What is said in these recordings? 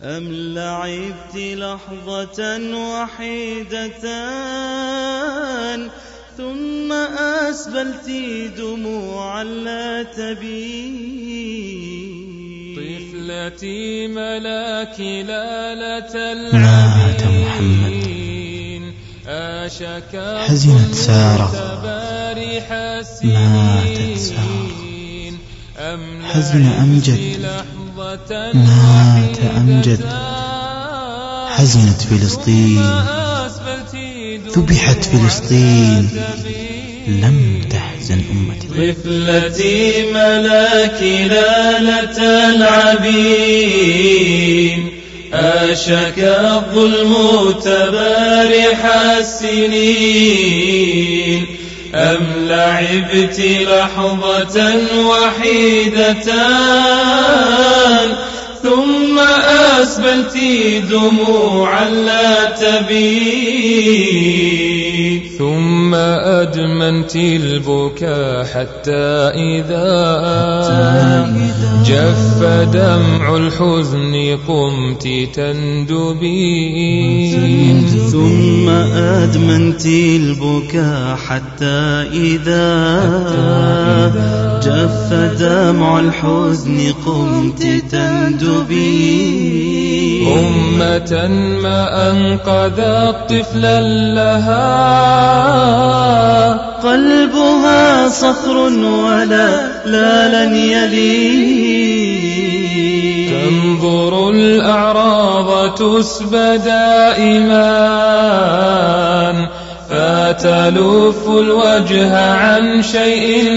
أم لعبت لحظة وحيدة ثم أسبلت دموعا لا تبين. طفلتي ملاك لالة مات محمد. حزنت سارة، ماتت سارة. حزن أمجد، مات أمجد. حزنت فلسطين، ذبحت فلسطين، لم تحزن أمتي. طفلتي ملاك لالة العبين، أشك الظلم تبارح السنين. أم لعبت لحظة وحيدة ثم أسبلت دموعا لا تبين. ثم أدمنت البكاء حتى إذا جف دمع الحزن قمت تندبين. ثم أدمنت البكاء حتى إذا جف دمع الحزن قمت تندبين. أمة ما أنقذت طفلا لها قلبها صخر ولا لن يلين. تنظر الأعراض تسبى دائما فتلف الوجه عن شيء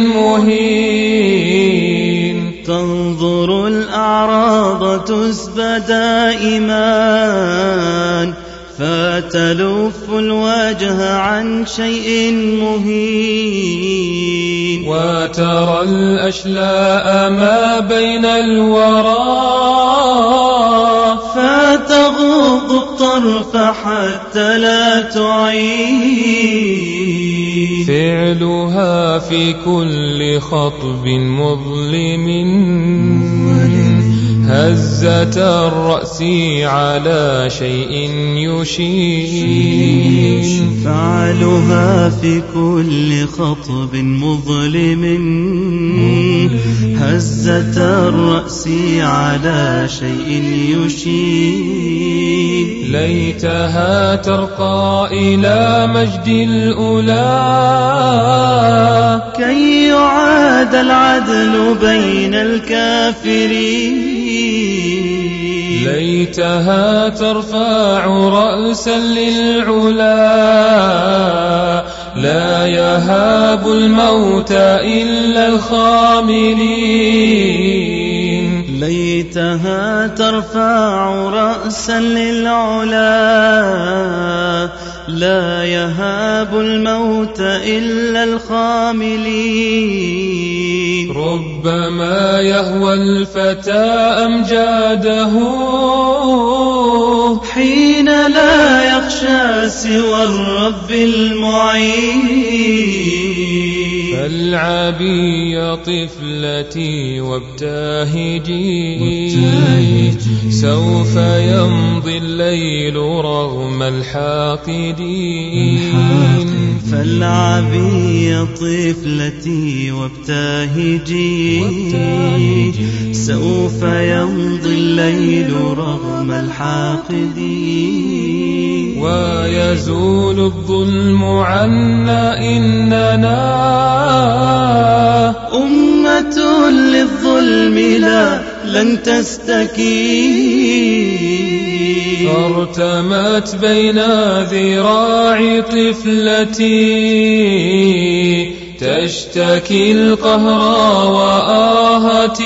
مهين. تنظر الأعراض تسبى دائما فتلف الوجه عن شيء مهين. وترى الأشلاء ما بين الورى فتغض الطرف حتى لا تعين. فعلها في كل خطب مظلم هزة الرأس على شيء يشين. فعلها في كل خطب مظلم هزة الرأس على شيء يشين. ليتها ترقى إلى مجد الأولى كي يعاد العدل بين الكافرين. ليتها ترفع رأسا للعلا لا يهاب الموت إلا الخاملين. ليتها ترفع رأسا للعلا لا يهاب الموت إلا الخاملين. ربما يهوى الفتى أمجاده حين لا يخشى سوى الرب المعين. فالعبي يا طفلتي وابتهجي سوف يمضي الليل رغم الحاقدين. فالعبي يا طفلتي وابتهجي سوف يمضي الليل رغم الحاقدين. ويزول الظلم عنا إننا أمة للظلم لن تستكين. فارتمت بين ذراع طفلتي تشتكي القهر وآهة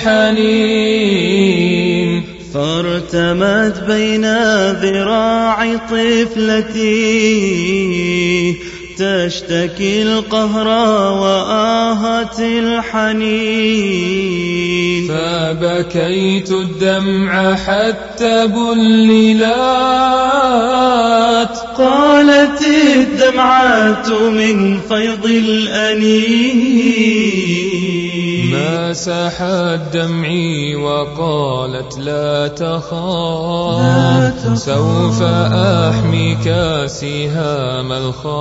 الحنين. فارتمت بين ذراع طفلتي تشتكي القهر وآهة الحنين. فبكيت الدمع حتى بللت قالت الدمعات من فيض الأنين. مسحت دمعي وقالت لا تخاف سوف أحميك سهام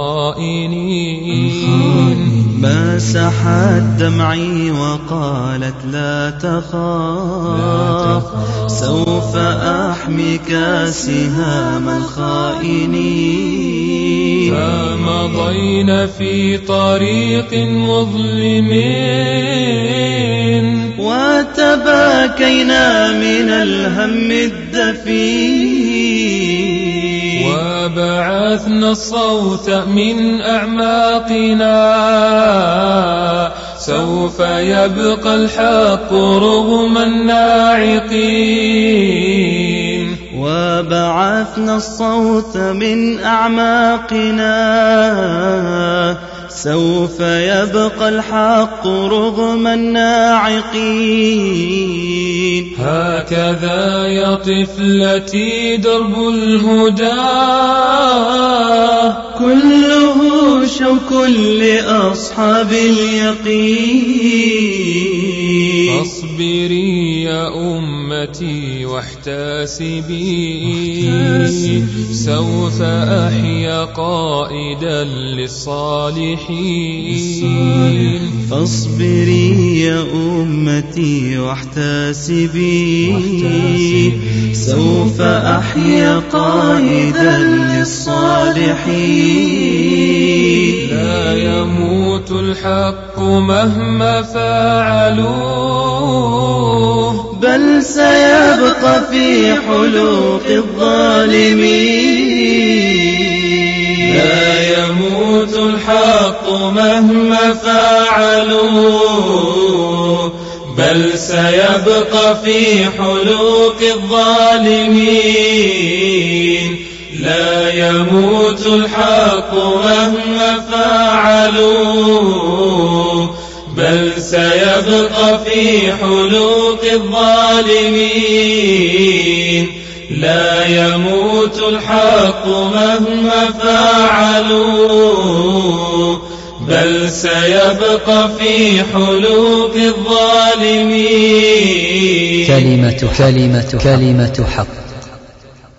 الخائنين. مسحت دمعي وقالت لا تخاف سوف أحميك سهام الخائنين. فمضينا في طريق مظلم وتباكينا من الهم الدفين. وبعثنا الصوت من أعماقنا سوف يبقى الحق رغم الناعقين. وبعثنا الصوت من أعماقنا سوف يبقى الحق رغم الناعقين. هكذا يا طفلتي درب الهدى كله شوك لأصحاب اليقين. فاصبري يا أمتي واحتسبي سوف أحيا قائدا للصالحين. فاصبري يا أمتي واحتسبي سوف أحيا قائدا للصالحين. لا يموت الحق مهما فعلوه بل سيبقى في حلوق الظالمين. لا يموت الحق مهما فعلوه بل سيبقى في حلوق الظالمين. لا يموت الحق مهما فعلوه بل سيبقى في حلوق الظالمين. لا يموت الحق مهما فعلوه بل سيبقى في حلوق الظالمين. كلمة حق